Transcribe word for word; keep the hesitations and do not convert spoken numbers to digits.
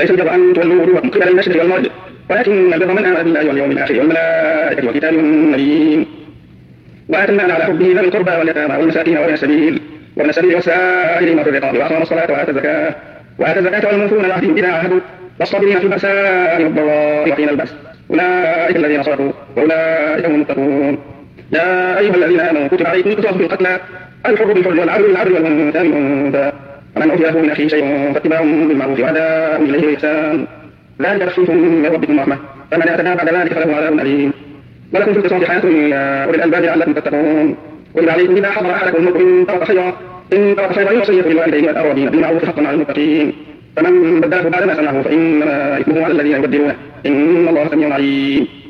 ليس البر أن تولوا وجوهكم قبل المشرق والمغرب ولكن البر من آمن بالله واليوم الآخر والملائكة والكتاب والنبيين وآتى المال على حبه ذوي القربى واليتامى والمساكين وابن السبيل وابن السبيل والسائلين في الرقاب وأقام الصلاة وآتى الزكاة وآتى الزكاة والموفون بعهدهم إذا عاهدوا والصابرين في البأساء والضراء وحين البأس أولئك الذين صدقوا وأولئك هم المتقون. يا أيها الذين آمنوا كتب عليكم القصاص في القتلى الحر بالحر والعبد بالعبد والأنثى بالأنثى فمن أوتي له من أخيه شيء فاتباع بالمعروف وأداء إليه بإحسان ذلك تخفيف من ربكم ورحمة فمن اعتدى بعد ذلك فله عذاب أليم. ولكم في القصاص حياة يا أولي الألباب لعلكم تتقون. وإذ عليكم إذا حضر أحدكم الموت إن ترك خيرا إن ترك خيرا الوصية بالوالدين والأقربين بالمعروف حقا على المتقين فمن بدله بعد ما سمعه فإنما إثمه على الذين يبدلونه إن الله سميع عليم.